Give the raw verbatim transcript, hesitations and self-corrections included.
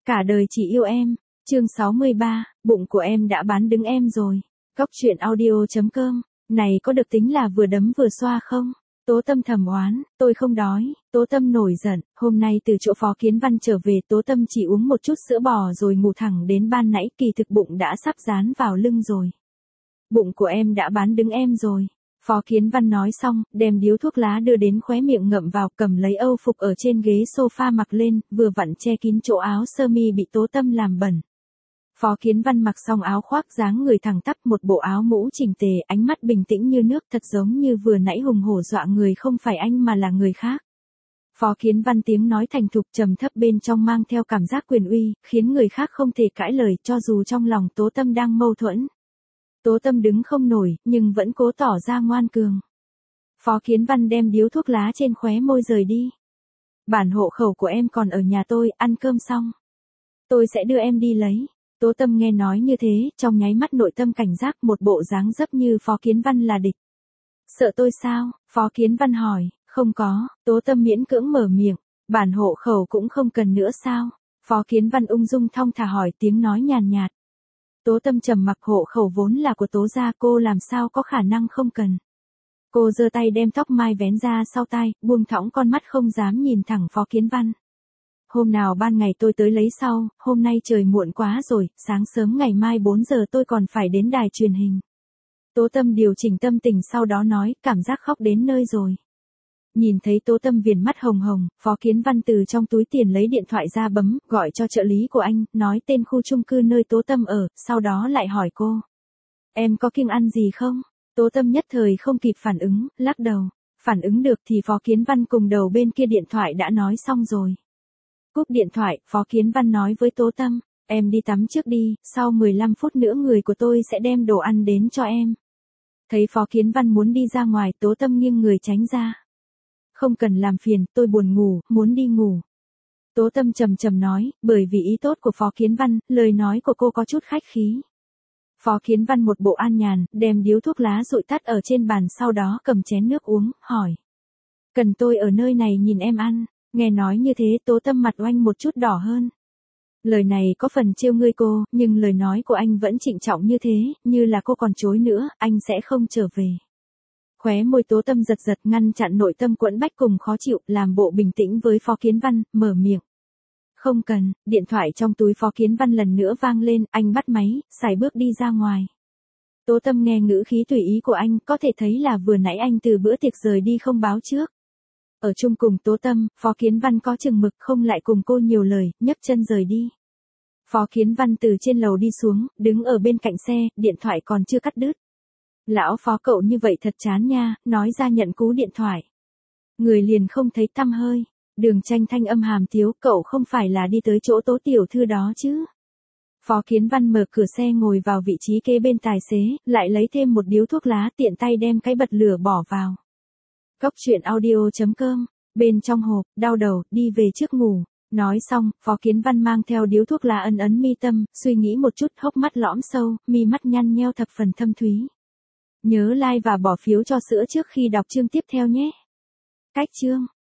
Cả đời chỉ yêu em. Chương sáu mươi ba, bụng của em đã bán đứng em rồi. Góc truyện audio chấm com. Này có được tính là vừa đấm vừa xoa không? Tố Tâm thầm oán, tôi không đói. Tố Tâm nổi giận, hôm nay từ chỗ Phó Kiến Văn trở về Tố Tâm chỉ uống một chút sữa bò rồi ngủ thẳng đến ban nãy, kỳ thực bụng đã sắp dán vào lưng rồi. Bụng của em đã bán đứng em rồi. Phó Kiến Văn nói xong, đem điếu thuốc lá đưa đến khóe miệng ngậm vào, cầm lấy âu phục ở trên ghế sofa mặc lên, vừa vặn che kín chỗ áo sơ mi bị Tố Tâm làm bẩn. Phó Kiến Văn mặc xong áo khoác dáng người thẳng tắp, một bộ áo mũ chỉnh tề, ánh mắt bình tĩnh như nước, thật giống như vừa nãy hùng hổ dọa người không phải anh mà là người khác. Phó Kiến Văn tiếng nói thành thục trầm thấp bên trong mang theo cảm giác quyền uy, khiến người khác không thể cãi lời, cho dù trong lòng Tố Tâm đang mâu thuẫn. Tố Tâm đứng không nổi, nhưng vẫn cố tỏ ra ngoan cường. Phó Kiến Văn đem điếu thuốc lá trên khóe môi rời đi. Bản hộ khẩu của em còn ở nhà tôi, ăn cơm xong tôi sẽ đưa em đi lấy. Tố Tâm nghe nói như thế, trong nháy mắt nội tâm cảnh giác, một bộ dáng dấp như Phó Kiến Văn là địch. Sợ tôi sao? Phó Kiến Văn hỏi. Không có. Tố Tâm miễn cưỡng mở miệng. Bản hộ khẩu cũng không cần nữa sao? Phó Kiến Văn ung dung thong thả hỏi, tiếng nói nhàn nhạt. Tố Tâm trầm mặc, hộ khẩu vốn là của Tố gia, cô làm sao có khả năng không cần. Cô giơ tay đem tóc mai vén ra sau tai, buông thõng con mắt không dám nhìn thẳng Phó Kiến Văn. Hôm nào ban ngày tôi tới lấy sau, hôm nay trời muộn quá rồi, sáng sớm ngày mai bốn giờ tôi còn phải đến đài truyền hình. Tố Tâm điều chỉnh tâm tình sau đó nói, cảm giác khóc đến nơi rồi. Nhìn thấy Tố Tâm viền mắt hồng hồng, Phó Kiến Văn từ trong túi tiền lấy điện thoại ra bấm, gọi cho trợ lý của anh, nói tên khu chung cư nơi Tố Tâm ở, sau đó lại hỏi cô. Em có kiêng ăn gì không? Tố Tâm nhất thời không kịp phản ứng, lắc đầu. Phản ứng được thì Phó Kiến Văn cùng đầu bên kia điện thoại đã nói xong rồi. Cúp điện thoại, Phó Kiến Văn nói với Tố Tâm, em đi tắm trước đi, sau mười lăm phút nữa người của tôi sẽ đem đồ ăn đến cho em. Thấy Phó Kiến Văn muốn đi ra ngoài, Tố Tâm nghiêng người tránh ra. Không cần làm phiền, tôi buồn ngủ, muốn đi ngủ. Tố Tâm trầm trầm nói, bởi vì ý tốt của Phó Kiến Văn, lời nói của cô có chút khách khí. Phó Kiến Văn một bộ an nhàn, đem điếu thuốc lá dụi tắt ở trên bàn, sau đó cầm chén nước uống, hỏi. Cần tôi ở nơi này nhìn em ăn? Nghe nói như thế, Tố Tâm mặt oanh một chút đỏ hơn. Lời này có phần trêu ngươi cô, nhưng lời nói của anh vẫn trịnh trọng như thế, như là cô còn chối nữa, anh sẽ không trở về. Khóe môi Tố Tâm giật giật, ngăn chặn nội tâm quẫn bách cùng khó chịu, làm bộ bình tĩnh với Phó Kiến Văn, mở miệng. Không cần. Điện thoại trong túi Phó Kiến Văn lần nữa vang lên, anh bắt máy, sải bước đi ra ngoài. Tố Tâm nghe ngữ khí tùy ý của anh, có thể thấy là vừa nãy anh từ bữa tiệc rời đi không báo trước. Ở chung cùng Tố Tâm, Phó Kiến Văn có chừng mực không lại cùng cô nhiều lời, nhấc chân rời đi. Phó Kiến Văn từ trên lầu đi xuống, đứng ở bên cạnh xe, điện thoại còn chưa cắt đứt. Lão Phó cậu như vậy thật chán nha, nói ra nhận cú điện thoại. Người liền không thấy tăm hơi. Đường Tranh thanh âm hàm tiếu, cậu không phải là đi tới chỗ Tố tiểu thư đó chứ? Phó Kiến Văn mở cửa xe ngồi vào vị trí kế bên tài xế, lại lấy thêm một điếu thuốc lá, tiện tay đem cái bật lửa bỏ vào. Góc truyện audio chấm com. Bên trong hộp, đau đầu, đi về trước ngủ. Nói xong, Phó Kiến Văn mang theo điếu thuốc lá ấn ấn mi tâm, suy nghĩ một chút, hốc mắt lõm sâu, mi mắt nhăn nheo thập phần thâm thúy. Nhớ like và bỏ phiếu cho sữa trước khi đọc chương tiếp theo nhé. Cách chương.